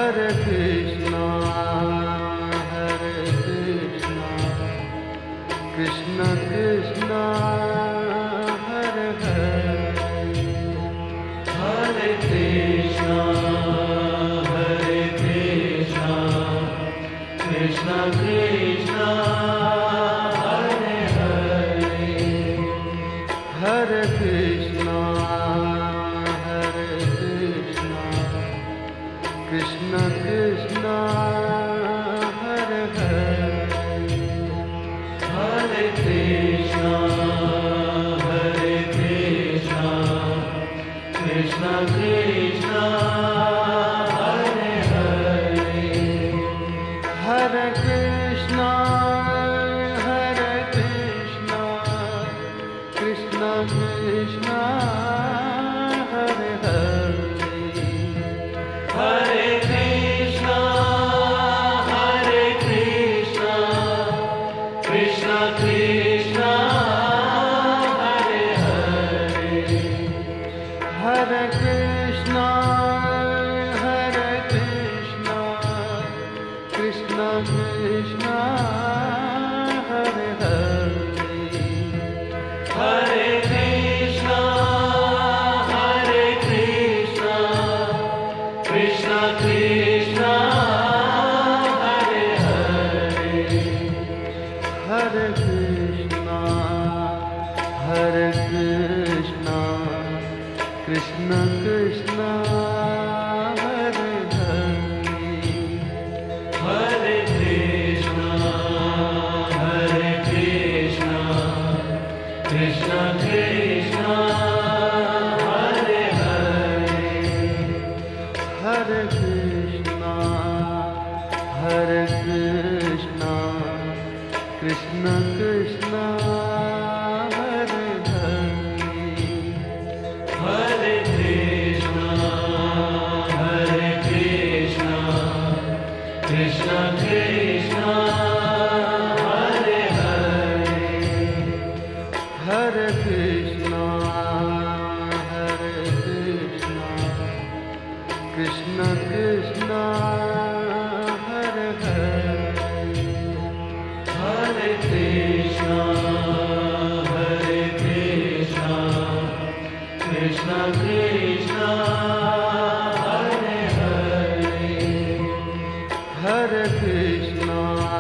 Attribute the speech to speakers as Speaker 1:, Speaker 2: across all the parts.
Speaker 1: Hare Krishna, Krishna Krishna, Hare Hare, Hare Krishna, Krishna Krishna, Hare Hare, Hare Krishna, Krishna Krishna, Hare Hare, Hare Krishna, Krishna Krishna, Hare Hare, Hare Krishna, Krishna Krishna, Hare Hare, Hare Krishna, Krishna Krishna, Hare Hare, Hare Krishna, Krishna Krishna, Hare Hare, Hare Krishna, Krishna Krishna, Hare Hare, Hare Krishna, Krishna Krishna, Hare Hare, Hare Krishna, Krishna Krishna, Hare Hare, Hare Krishna, Krishna Krishna, Hare Hare, Hare Krishna, Krishna Krishna, Hare Hare, Hare Krishna, Krishna Krishna, Hare Hare, Hare Krishna, Krishna Krishna, Hare Hare, Hare Krishna,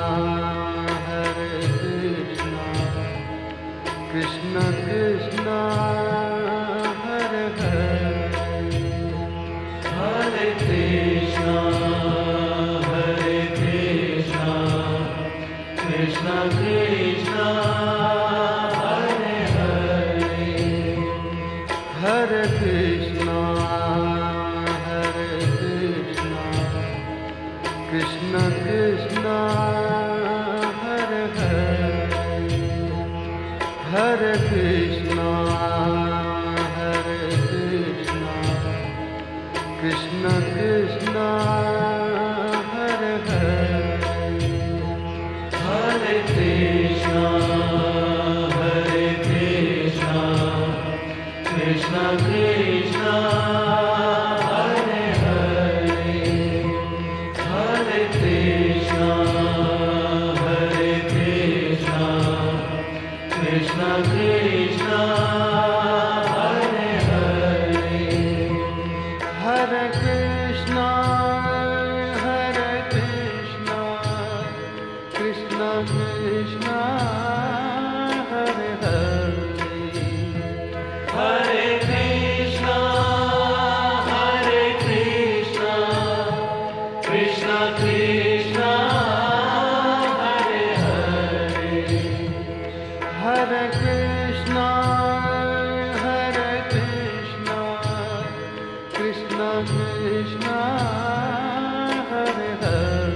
Speaker 1: Krishna Krishna, Hare Hare, Hare Krishna, Krishna Krishna, Hare Hare, Hare Krishna, Krishna Krishna, Hare Hare, Hare Krishna, Krishna Krishna, Hare Hare, Hare Krishna, Krishna Krishna, Hare Hare, Hare Krishna, Krishna Krishna, Hare Hare, Hare Krishna, Krishna Krishna, Hare Hare, Hare Krishna, Krishna Krishna, Hare Hare, Hare Krishna, Krishna Krishna, Hare Hare,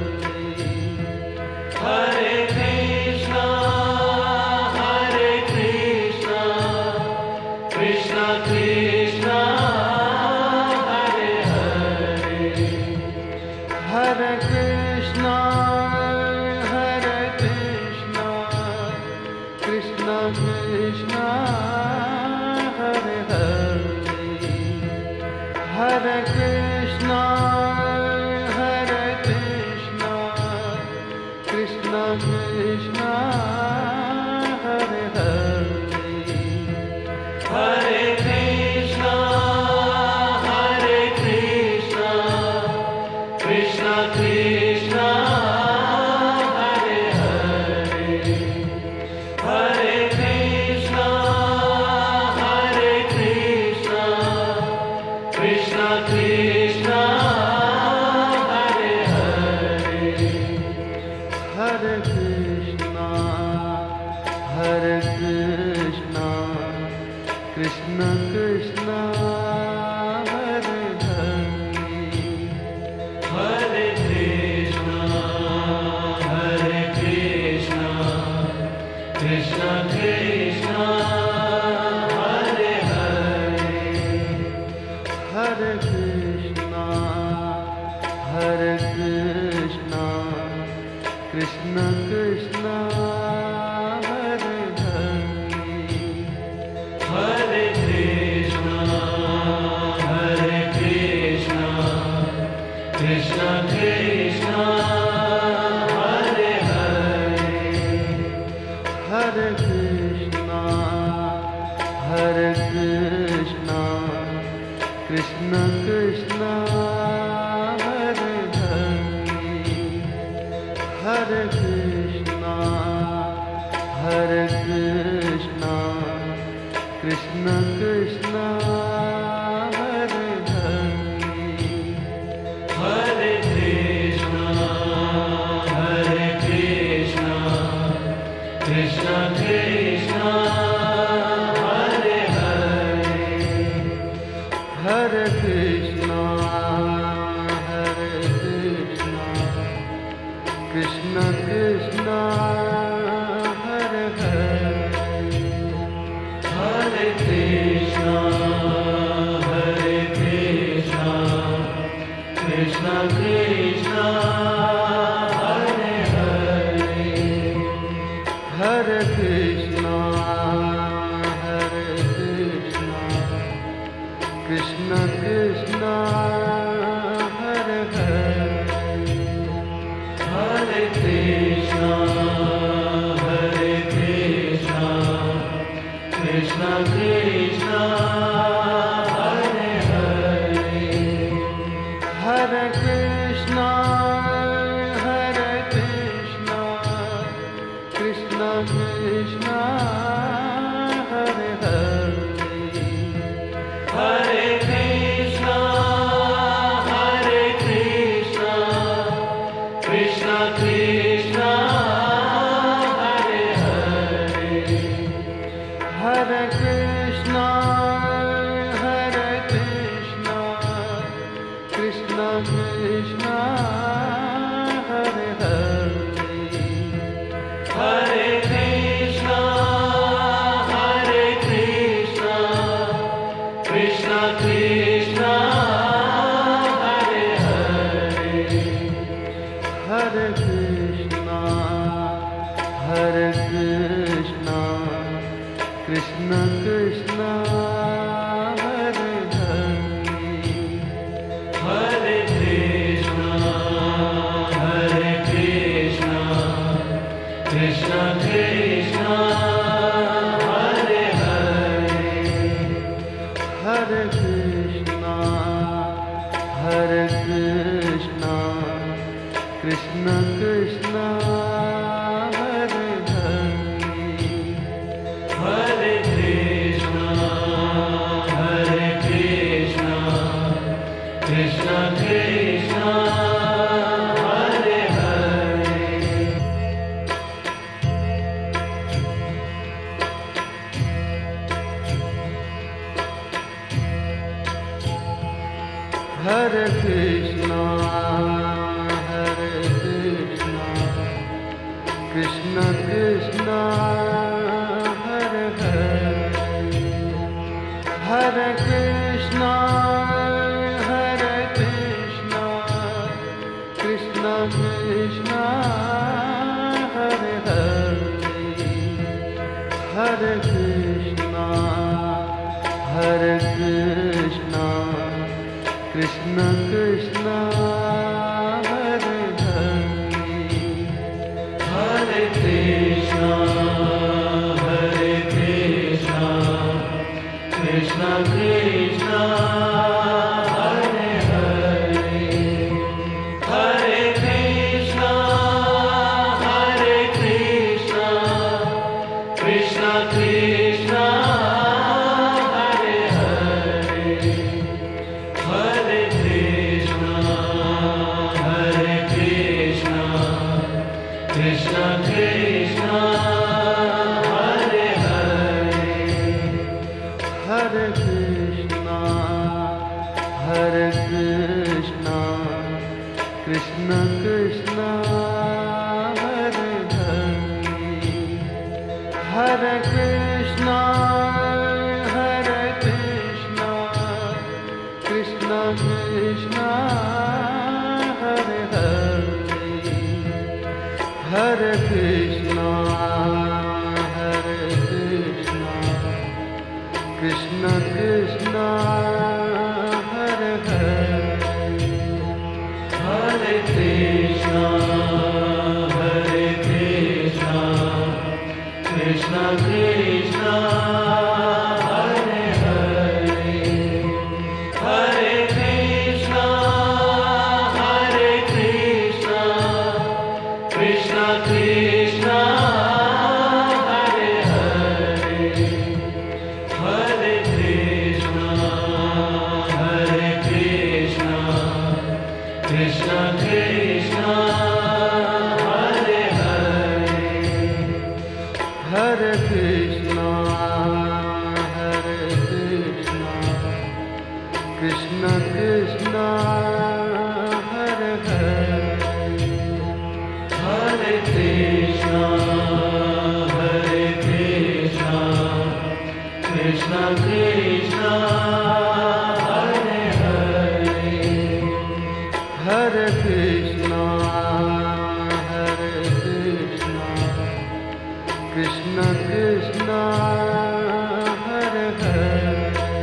Speaker 1: Hare Krishna, Krishna Krishna, Hare Hare, Hare Krishna, Krishna Krishna, Hare Hare, Hare Krishna, Krishna Hare Hare Hare Krishna Krishna Krishna Hare Hare Hare Krishna Krishna Krishna Hare Hare Hare Krishna Krishna Krishna Hare Hare Hare Krishna Krishna Krishna Hare Hare Krishna Krishna Krishna Hare Hare Hare Krishna Krishna Krishna Hare Hare Hare Krishna Krishna Krishna Hare Hare Krishna Krishna Hare Hare Krishna Krishna Krishna Hare Hare Krishna Krishna Krishna Hare Hare Krishna Krishna Krishna Hare Hare Krishna Krishna Krishna Hare Hare Krishna Krishna Krishna Hare Hare Krishna Krishna Krishna Hare Hare Krishna Krishna Krishna Hare Hare Krishna Krishna Krishna Hare Hare Krishna Krishna Krishna Hare Hare Krishna Krishna Krishna Hare Hare Krishna Krishna Krishna Hare Hare Krishna Krishna Krishna Hare Hare Krishna Krishna Krishna Hare Hare Krishna Krishna Krishna Hare Hare Krishna Krishna Krishna Hare Hare Krishna Krishna Krishna Hare Hare Krishna Krishna Hare Hare Hare Krishna Hare Krishna Krishna Krishna Hare Hare Hare Krishna Hare Krishna Krishna Krishna Hare Hare Hare Krishna Hare Krishna Krishna Krishna Hare Hare Hare Krishna Hare Krishna Krishna Krishna Hare Hare Hare Krishna Hare Krishna Krishna Krishna Hare Hare Hare Krishna Hare Krishna Krishna Krishna Hare Hare Hare Krishna Hare Krishna Krishna Krishna Hare Hare Hare Krishna Hare Krishna Krishna Krishna Hare Hare Hare Krishna Hare Krishna Krishna Krishna Hare Hare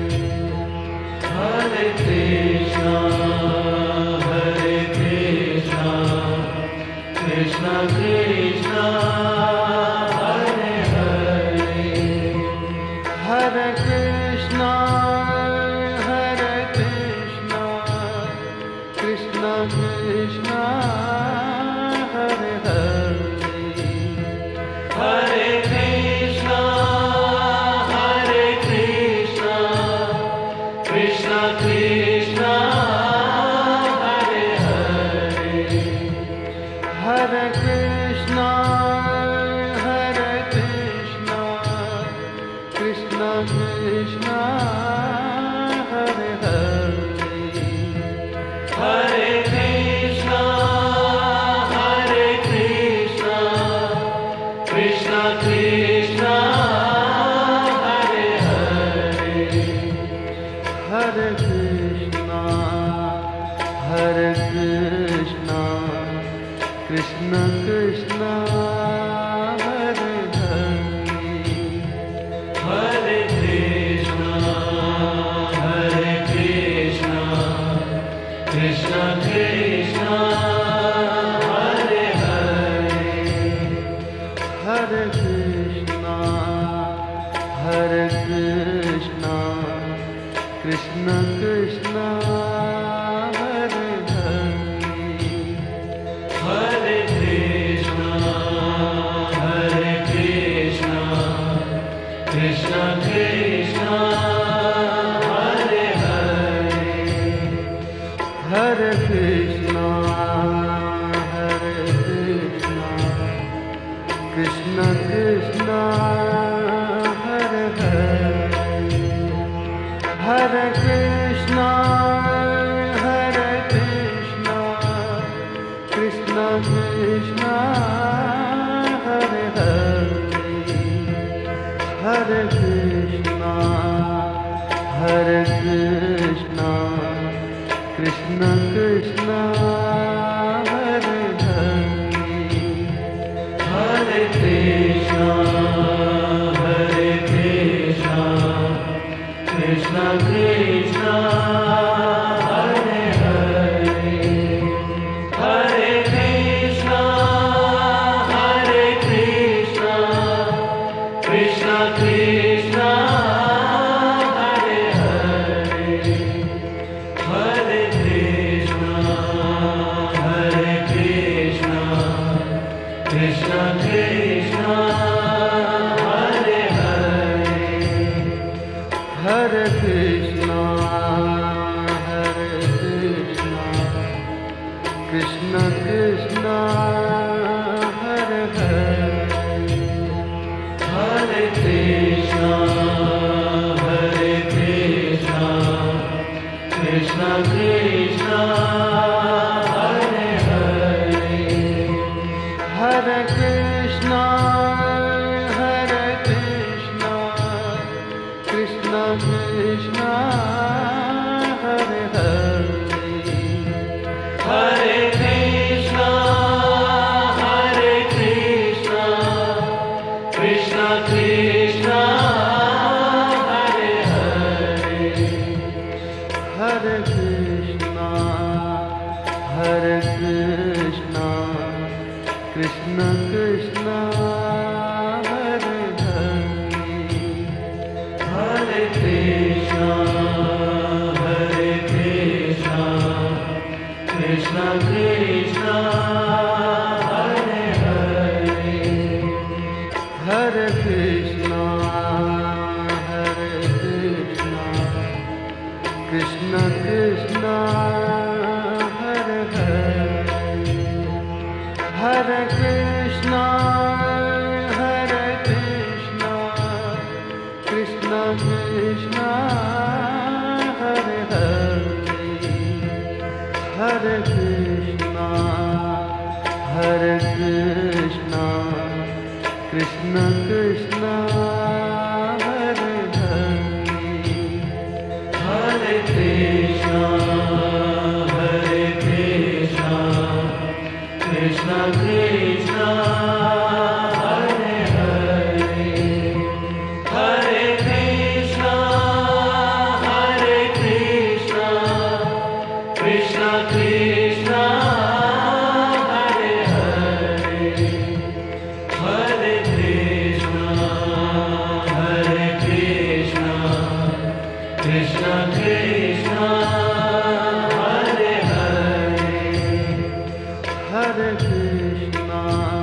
Speaker 1: Hare Krishna Hare Krishna Krishna Krishna Hare Hare Hare Krishna Hare Krishna Krishna Krishna Hare Hare Hare Krishna Hare Krishna Krishna Krishna Hare Hare Hare Krishna Hare Krishna Krishna Krishna Hare Hare Hare Krishna Hare Krishna Krishna Krishna Hare Hare Hare Krishna Hare Krishna Krishna Krishna Hare Hare Hare Krishna Hare Krishna Krishna Krishna Hare Hare Hare Krishna Hare Krishna Krishna Krishna Hare Hare Hare Krishna Hare Krishna Krishna Krishna Hare Hare Hare Krishna Hare Krishna Krishna Krishna Hare Hare Hare Krishna Hare Krishna Krishna Krishna Hare Hare Hare Krishna Hare Krishna Krishna Krishna Hare Hare Hare Krishna Hare Krishna Krishna Krishna Hare Hare Hare Krishna Hare Krishna Krishna Krishna Hare Hare Hare Krishna Hare Krishna Krishna Krishna Hare Hare Hare Krishna Hare Krishna Krishna Krishna Hare Krishna Krishna Hare Hare, Hare Krishna Hare Krishna, Krishna Krishna Hare Hare, Hare Krishna Hare Krishna, Krishna Krishna Hare Hare, Hare Krishna Hare Krishna, Krishna Krishna Hare Hare, Hare Krishna Hare Krishna, Krishna Krishna Hare Hare, Hare Krishna Hare Krishna, Krishna Krishna Hare Hare, Hare Krishna Hare Krishna, Krishna Krishna Hare Hare, Hare Krishna Hare Krishna, Krishna Krishna Hare Hare, Hare Krishna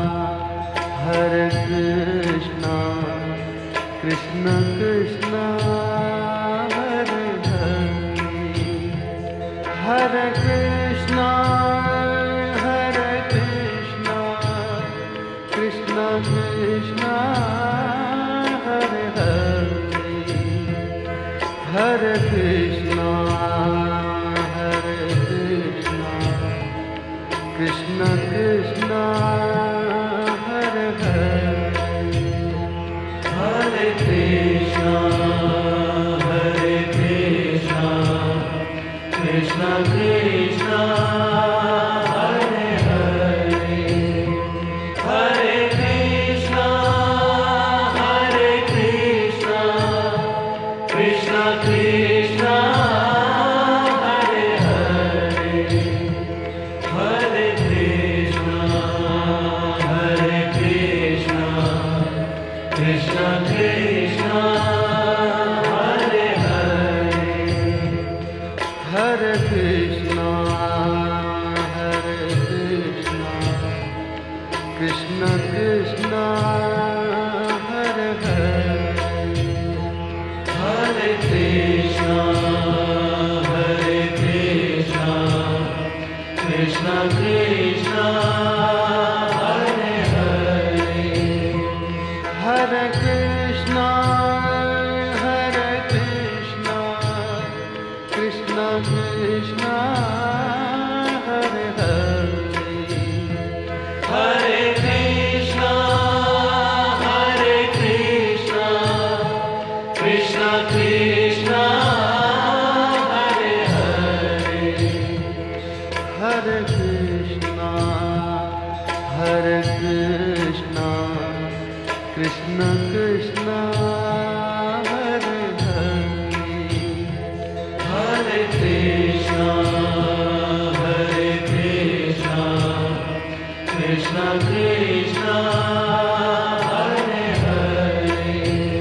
Speaker 1: Hare Krishna, Krishna Krishna Hare Hare, Hare Krishna Hare Krishna, Krishna Krishna Hare Hare, Hare Krishna Hare Krishna, Krishna Krishna Hare Hare, Hare Krishna Hare Krishna, Krishna Krishna Hare Hare, Hare Krishna Hare Krishna, Krishna Krishna Hare Hare, Hare Krishna Hare Krishna, Krishna Krishna Hare Hare, Hare Krishna Hare Krishna, Krishna Krishna Hare Hare, Hare Krishna Hare Krishna, Krishna Krishna Hare Hare, Hare Krishna Hare Krishna, Krishna Krishna Hare Hare, Hare Krishna Hare Krishna, Krishna Krishna Hare Hare, Hare Krishna Hare Krishna, Krishna Krishna Hare Hare, Hare Krishna Hare Krishna, Krishna Krishna Hare Hare,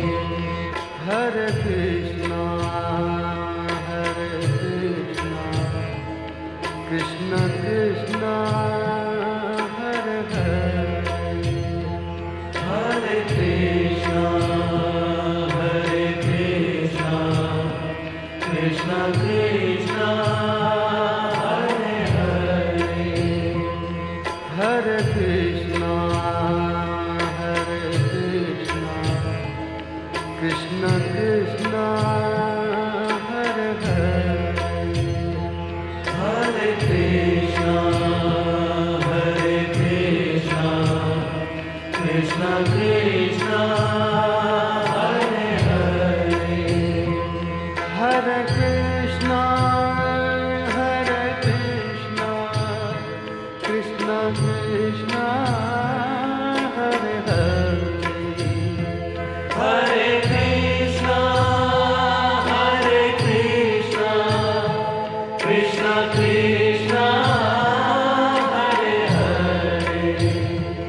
Speaker 1: Hare Krishna Hare Krishna, Krishna Krishna Hare Hare, Hare Krishna Hare Krishna, Krishna Krishna Hare Hare, Hare Krishna Hare Krishna, Krishna Krishna Hare Hare, Hare Krishna Hare Krishna, Krishna Krishna Hare Hare, Hare Krishna Hare Krishna, Krishna Krishna Hare Hare, Hare Krishna Hare Krishna, Krishna Krishna Hare Hare,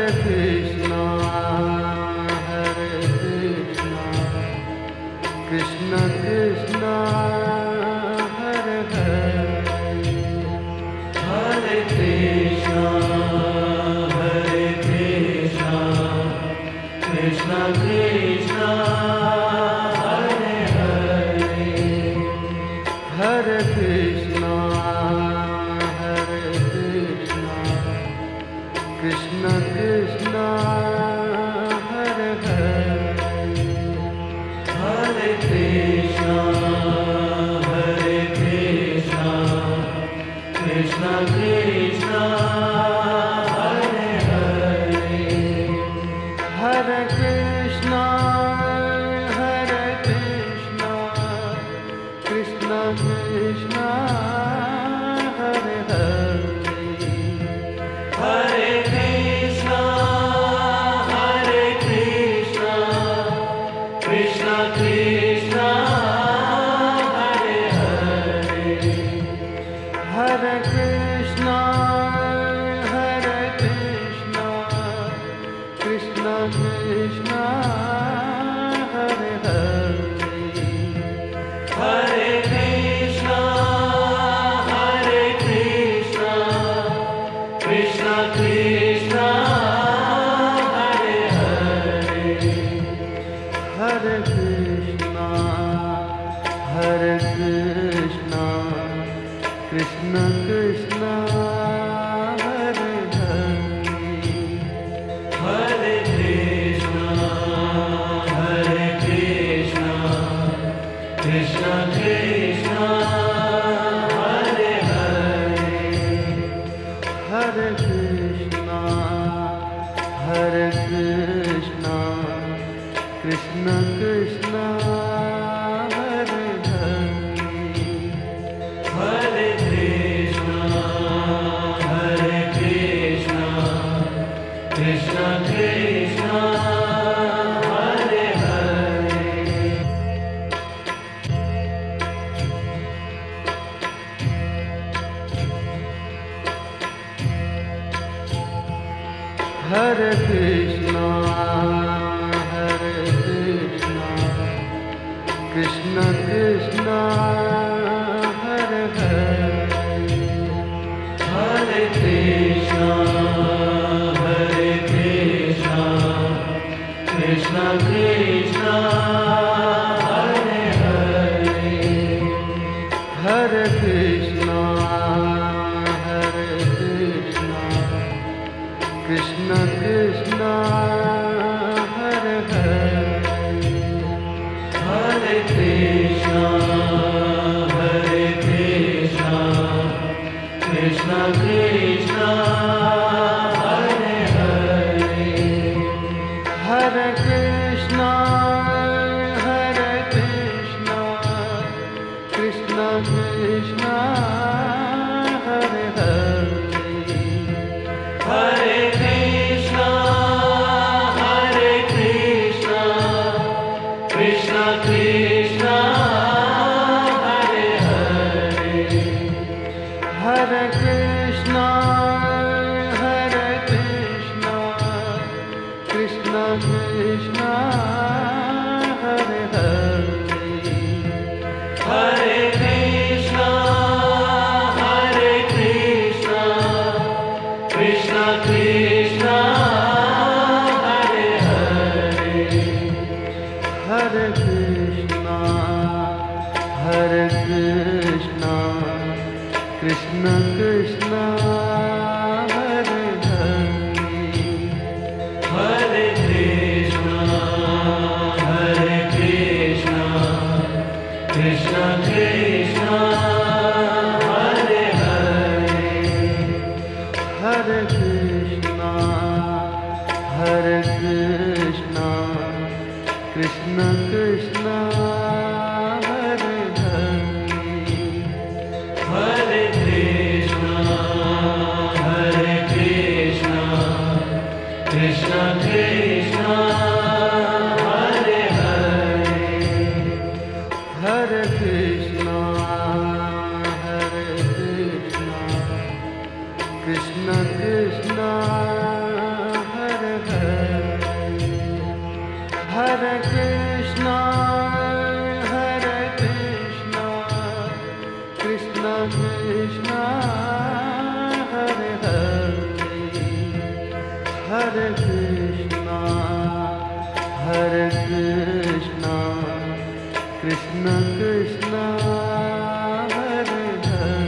Speaker 1: Hare Krishna, Krishna Krishna, Hare Hare, Hare Krishna, Krishna Krishna, Hare Hare, Hare Krishna, Krishna Krishna, Hare Hare, Hare Krishna, Krishna Krishna, Hare Hare, Hare Krishna, Krishna Krishna, Hare Hare, Hare Krishna, Krishna Krishna, Hare Hare, Hare Krishna, Krishna Krishna, Hare Hare, Hare Krishna, Krishna Krishna, Hare Hare, Hare Krishna, Krishna Krishna, Hare Hare, Hare Krishna, Krishna Krishna, Hare Hare, Hare Krishna, Krishna Krishna, Hare Hare, Hare Krishna, Krishna Krishna, Hare Hare, Hare Krishna, Krishna Krishna, Hare Hare, Hare Krishna, Krishna Krishna, Hare Hare, Hare Krishna, Krishna Krishna, Hare Hare, Hare Krishna, Krishna Krishna, Hare Hare, Hare Krishna, Krishna Krishna, Hare Hare, Hare Krishna, Krishna Krishna, Hare Hare, Hare Krishna, Krishna Krishna, Hare Hare, Hare Krishna, Krishna Krishna, Hare Hare, Hare Krishna, Krishna Krishna, Hare Hare, Hare Krishna, Krishna Krishna, Hare Hare, Hare Krishna, Krishna Krishna, Hare Hare, Hare Krishna, Krishna Krishna, Hare Hare, Hare Krishna, Krishna Krishna, Hare Krishna, Hare Krishna, Krishna Krishna, Hare Hare,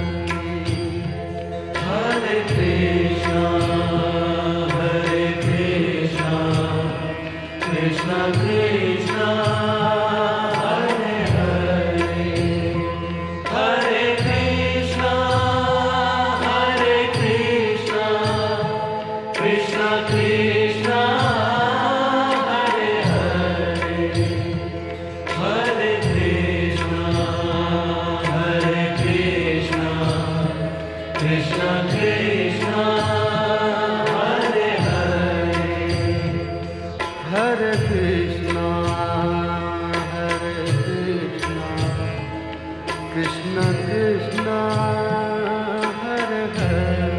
Speaker 1: Hare Krishna, Hare Krishna, Krishna Krishna, Hare Hare, Hare Krishna, Hare Krishna, Krishna Krishna, Hare Hare, Hare Krishna, Hare Krishna, Krishna Krishna, Hare Hare, Hare Krishna, Hare Krishna, Krishna Krishna, Hare Hare,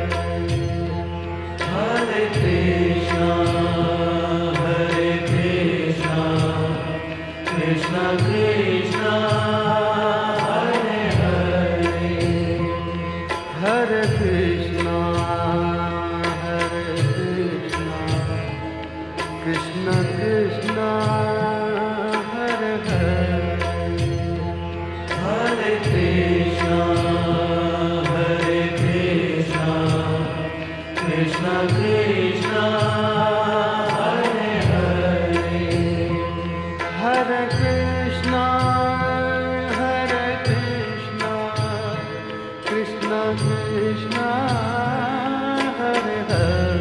Speaker 1: Hare Krishna, Hare Krishna, Krishna Krishna, Hare Hare, Hare Krishna, Hare Krishna, Krishna Krishna, Hare Hare, Hare Krishna, Hare Krishna, Krishna Krishna, Hare Hare, Hare Krishna, Hare Krishna, Krishna Krishna, Hare Hare,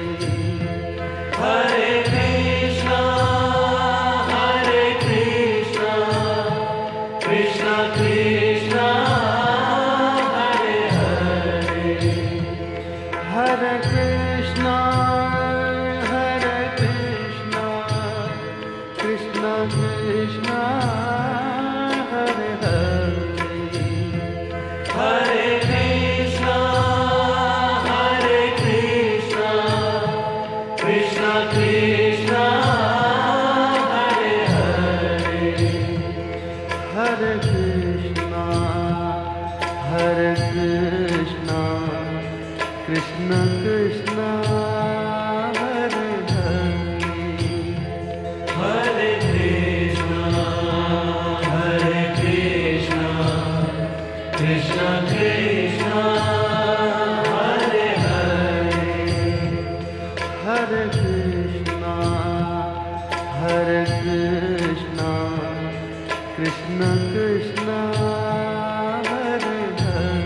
Speaker 1: Hare Krishna, Hare Krishna, Krishna Krishna, Hare Hare, Hare Krishna, Hare Krishna, Krishna Krishna, Hare Hare, Hare Krishna, Hare Krishna, Krishna Krishna, Hare Hare, Hare Krishna, Hare Krishna, Krishna Krishna, Hare Hare, Hare Krishna, Hare Krishna, Krishna Krishna, Hare Hare, Hare Krishna, Hare Krishna, Krishna Krishna, Hare Hare,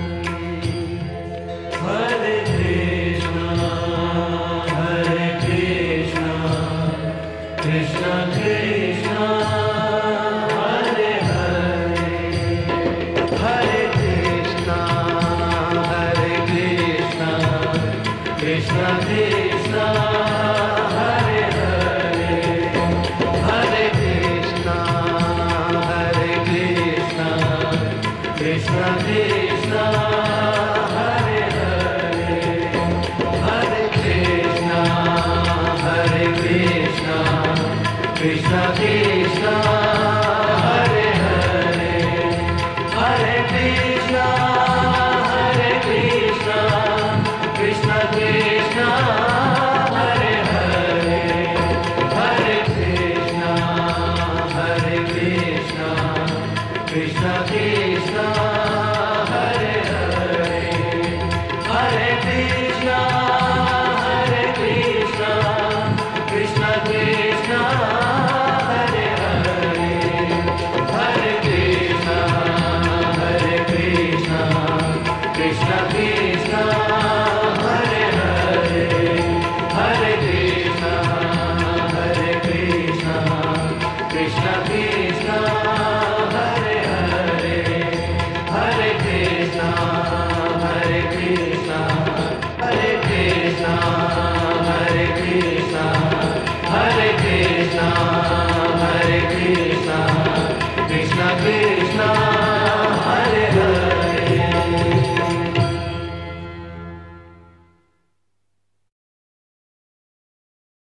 Speaker 1: Hare Krishna, Hare Krishna, Krishna Krishna, Hare Hare, Hare Krishna, Hare Krishna, Krishna Krishna, Hare Hare, Hare Krishna, Hare Krishna, Krishna Krishna, Hare Hare, Hare Krishna, Hare Krishna, Krishna Krishna.